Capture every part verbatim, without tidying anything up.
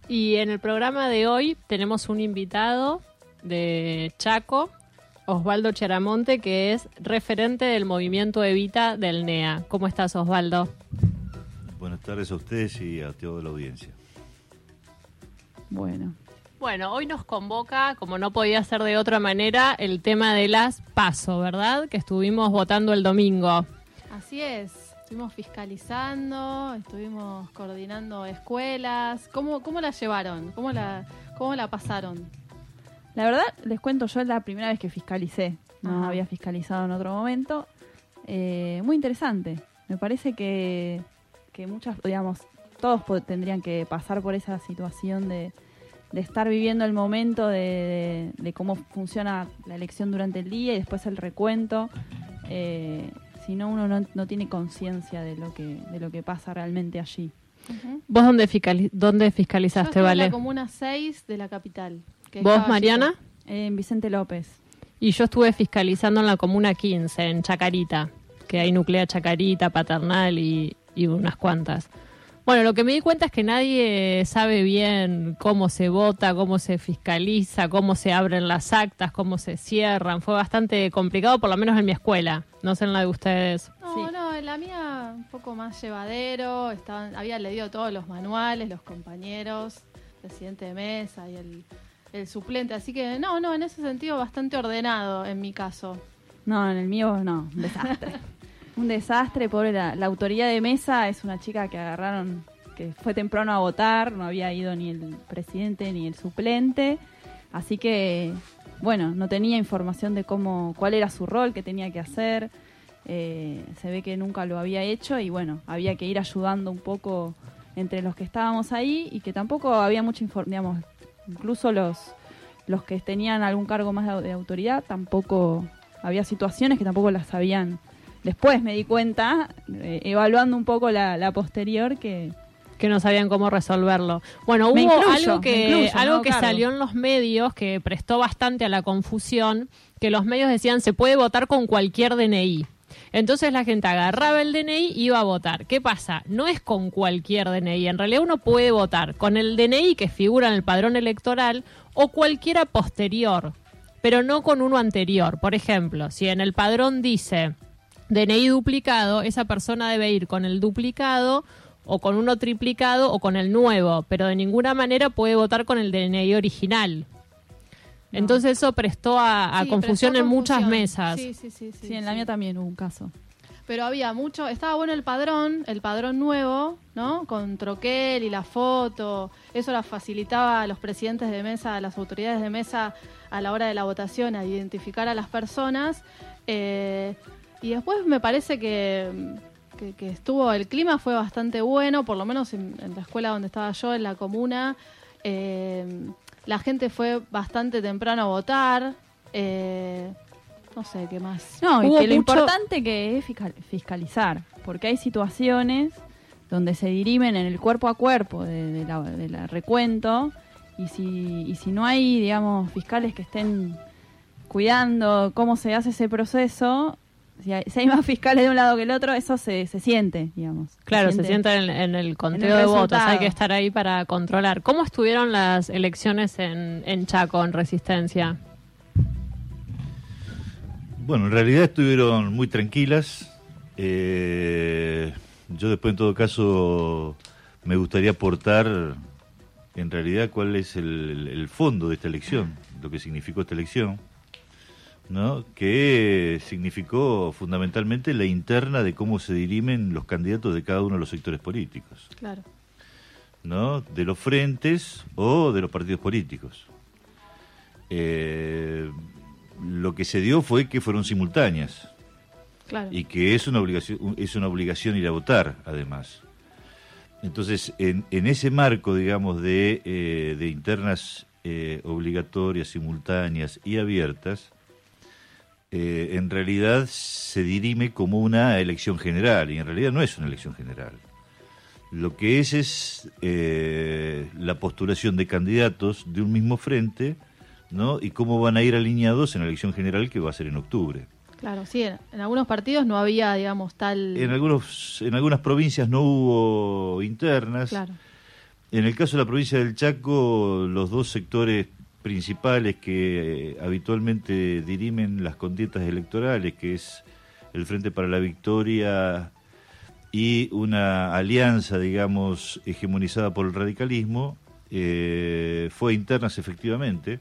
Y en el programa de hoy tenemos un invitado de Chaco, Osvaldo Chiaramonte, que es referente del movimiento Evita del N E A. ¿Cómo estás, Osvaldo? Buenas tardes a ustedes y a toda la audiencia. Bueno. Bueno, hoy nos convoca, como no podía ser de otra manera, el tema de las PASO, ¿verdad? Que estuvimos votando el domingo. Así es. Estuvimos fiscalizando, estuvimos coordinando escuelas. ¿Cómo, cómo la llevaron? ¿Cómo la, cómo la pasaron? La verdad, les cuento, yo es la primera vez que fiscalicé. No Ajá. había fiscalizado en otro momento. Eh, muy interesante. Me parece que, que muchas, digamos, todos po- tendrían que pasar por esa situación de, de estar viviendo el momento de, de, de cómo funciona la elección durante el día y después el recuento. Eh, si no, uno no, no tiene conciencia de lo que de lo que pasa realmente allí. Uh-huh. ¿Vos dónde, fiscali- dónde Yo fiscalizaste, estoy en Vale? la comuna seis de la capital. que es ¿Vos, Caballito. Mariana? Eh, en Vicente López. Y yo estuve fiscalizando en la comuna quince, en Chacarita, que hay nuclea Chacarita, Paternal y, y unas cuantas. Bueno, lo que me di cuenta es que nadie sabe bien cómo se vota, cómo se fiscaliza, cómo se abren las actas, cómo se cierran. Fue bastante complicado, por lo menos en mi escuela. No sé en la de ustedes. No, Sí. no, en la mía un poco más llevadero. Estaban, había leído todos los manuales, los compañeros, presidente de mesa y el, el suplente. Así que no, no, en ese sentido bastante ordenado en mi caso. No, en el mío no, un desastre. Un desastre, pobre, la, la autoridad de mesa es una chica que agarraron, que fue temprano a votar, no había ido ni el presidente ni el suplente, así que, bueno, no tenía información de cómo, cuál era su rol, qué tenía que hacer, eh, se ve que nunca lo había hecho y bueno, había que ir ayudando un poco entre los que estábamos ahí y que tampoco había mucha información, digamos, incluso los, los que tenían algún cargo más de, de autoridad, tampoco, había situaciones que tampoco las sabían. Después me di cuenta, eh, evaluando un poco la, la posterior, que... Que no sabían cómo resolverlo. Bueno, Me hubo incluyo, algo me que incluyo, algo no que cargo. salió en los medios que prestó bastante a la confusión, que los medios decían se puede votar con cualquier D N I. Entonces la gente agarraba el D N I y iba a votar. ¿Qué pasa? No es con cualquier D N I. En realidad uno puede votar con el D N I que figura en el padrón electoral o cualquiera posterior, pero no con uno anterior. Por ejemplo, si en el padrón dice D N I duplicado, esa persona debe ir con el duplicado o con uno triplicado o con el nuevo, pero de ninguna manera puede votar con el D N I original. No. Entonces eso prestó a, a Sí, confusión prestó en muchas confusión. mesas. Sí, sí, sí, sí, Sí, en la sí. mía también hubo un caso. Pero había mucho, estaba bueno el padrón, el padrón nuevo, ¿no? Con troquel y la foto. Eso la facilitaba a los presidentes de mesa, a las autoridades de mesa a la hora de la votación, a identificar a las personas. Eh, y después me parece que, que, que estuvo, el clima fue bastante bueno, por lo menos en, en la escuela donde estaba yo, en la comuna. Eh, la gente fue bastante temprano a votar. Eh, no sé qué más. No, y Hubo que lo mucho- importante que es fiscal- fiscalizar, porque hay situaciones donde se dirimen en el cuerpo a cuerpo de, de la, de la recuento, y si, y si no hay, digamos, fiscales que estén cuidando cómo se hace ese proceso, si hay, si hay más fiscales de un lado que el otro, eso se, se siente, digamos. Claro, se sienta en, en el conteo de votos, resultado. hay que estar ahí para controlar. ¿Cómo estuvieron las elecciones en, en Chaco, en Resistencia? Bueno, en realidad estuvieron muy tranquilas. Eh, yo después, en todo caso, me gustaría aportar, en realidad, cuál es el, el fondo de esta elección, lo que significó esta elección, ¿no? Que significó fundamentalmente la interna de cómo se dirimen los candidatos de cada uno de los sectores políticos, Claro. ¿no? De los frentes o de los partidos políticos. Eh, lo que se dio fue que fueron simultáneas Claro. y que es una obligación es una obligación ir a votar, además. Entonces, en, en ese marco, digamos, de, eh, de internas eh, obligatorias, simultáneas y abiertas, eh, en realidad se dirime como una elección general, y en realidad no es una elección general. Lo que es es eh, la postulación de candidatos de un mismo frente, ¿no? Y cómo van a ir alineados en la elección general que va a ser en octubre. Claro, sí, en, en algunos partidos no había, digamos, tal... En algunos, en algunas provincias no hubo internas, Claro. En el caso de la provincia del Chaco, los dos sectores principales que eh, habitualmente dirimen las contiendas electorales, que es el Frente para la Victoria y una alianza, digamos, hegemonizada por el radicalismo, eh, fue internas efectivamente,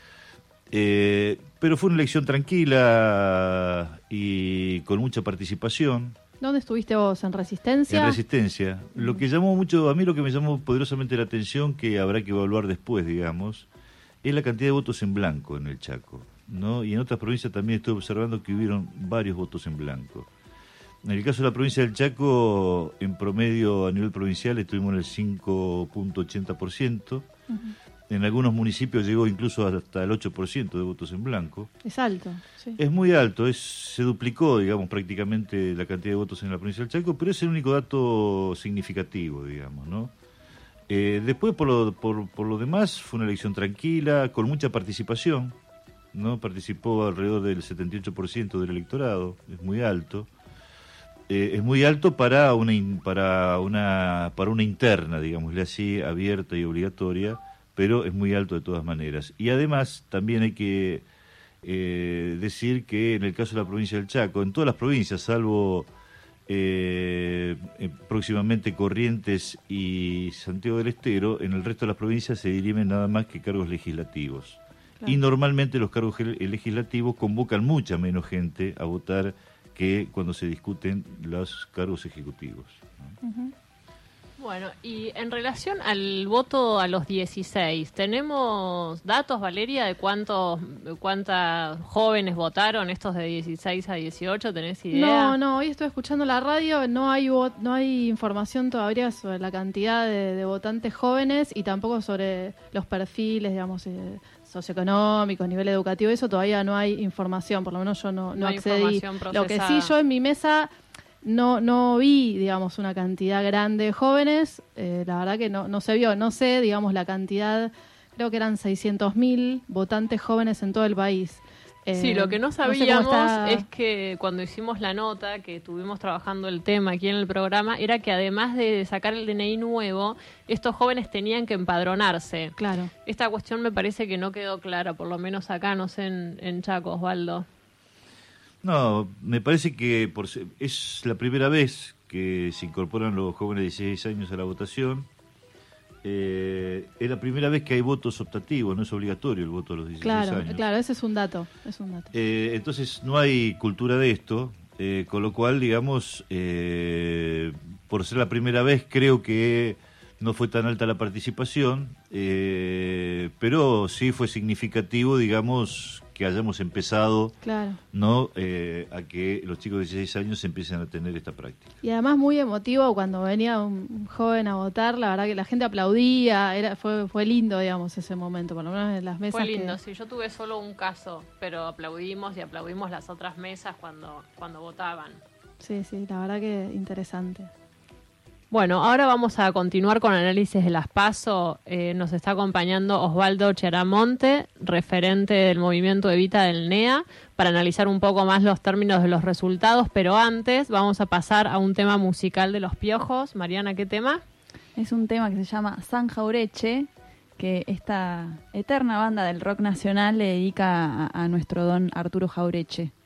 eh, pero fue una elección tranquila y con mucha participación. ¿Dónde estuviste vos? ¿En Resistencia? En Resistencia. Lo que llamó mucho, a mí lo que me llamó poderosamente la atención, que habrá que evaluar después, digamos, es la cantidad de votos en blanco en el Chaco, ¿no? Y en otras provincias también estoy observando que hubieron varios votos en blanco. En el caso de la provincia del Chaco, en promedio a nivel provincial estuvimos en el cinco punto ochenta por ciento. Uh-huh. En algunos municipios llegó incluso hasta el ocho por ciento de votos en blanco. Es alto, sí. Es muy alto, es, se duplicó, digamos, prácticamente la cantidad de votos en la provincia del Chaco, pero es el único dato significativo, digamos, ¿no? Eh, después, por lo, por, por lo demás, fue una elección tranquila, con mucha participación, ¿no? Participó alrededor del setenta y ocho por ciento del electorado, es muy alto. Eh, es muy alto para una, in, para, una, para una interna, digámosle así, abierta y obligatoria, pero es muy alto de todas maneras. Y además, también hay que eh, decir que en el caso de la provincia del Chaco, en todas las provincias, salvo eh, eh, próximamente Corrientes y Santiago del Estero, en el resto de las provincias se dirimen nada más que cargos legislativos. Claro. Y normalmente los cargos legislativos convocan mucha menos gente a votar que cuando se discuten los cargos ejecutivos, ¿no? Uh-huh. Bueno, y en relación al voto a los dieciséis, ¿tenemos datos, Valeria, de cuántos cuántas jóvenes votaron estos de dieciséis a dieciocho? ¿Tenés idea? No, no, hoy estoy escuchando la radio, no hay no hay información todavía sobre la cantidad de, de votantes jóvenes y tampoco sobre los perfiles, digamos, eh, socioeconómicos, nivel educativo, eso todavía no hay información, por lo menos yo no, no, no accedí. Lo que sí, yo en mi mesa no no vi, digamos, una cantidad grande de jóvenes, eh, la verdad que no no se vio, no sé, digamos, la cantidad, creo que eran seiscientos mil votantes jóvenes en todo el país. Eh, sí, lo que no sabíamos no sé está... es que cuando hicimos la nota, que estuvimos trabajando el tema aquí en el programa, era que además de sacar el D N I nuevo, estos jóvenes tenían que empadronarse. Claro. Esta cuestión me parece que no quedó clara, por lo menos acá, no sé, en, en Chaco, Osvaldo. No, me parece que por, es la primera vez que se incorporan los jóvenes de dieciséis años a la votación. Eh, es la primera vez que hay votos optativos, no es obligatorio el voto a los dieciséis claro, años. Claro, ese es un dato. Es un dato. Eh, entonces no hay cultura de esto, eh, con lo cual, digamos, eh, por ser la primera vez creo que no fue tan alta la participación, eh, pero sí fue significativo, digamos, que hayamos empezado, claro, no eh, a que los chicos de dieciséis años empiecen a tener esta práctica. Y además muy emotivo cuando venía un joven a votar, la verdad que la gente aplaudía, era fue fue lindo, digamos, ese momento, por lo menos en las mesas. Fue lindo, que... sí, yo tuve solo un caso, pero aplaudimos y aplaudimos las otras mesas cuando, cuando votaban. Sí, sí, la verdad que interesante. Bueno, ahora vamos a continuar con análisis de las PASO. Eh, nos está acompañando Osvaldo Chiaramonte, referente del movimiento Evita del N E A, para analizar un poco más los términos de los resultados, pero antes vamos a pasar a un tema musical de Los Piojos. Mariana, ¿qué tema? Es un tema que se llama San Jaureche, que esta eterna banda del rock nacional le dedica a, a nuestro don Arturo Jaureche.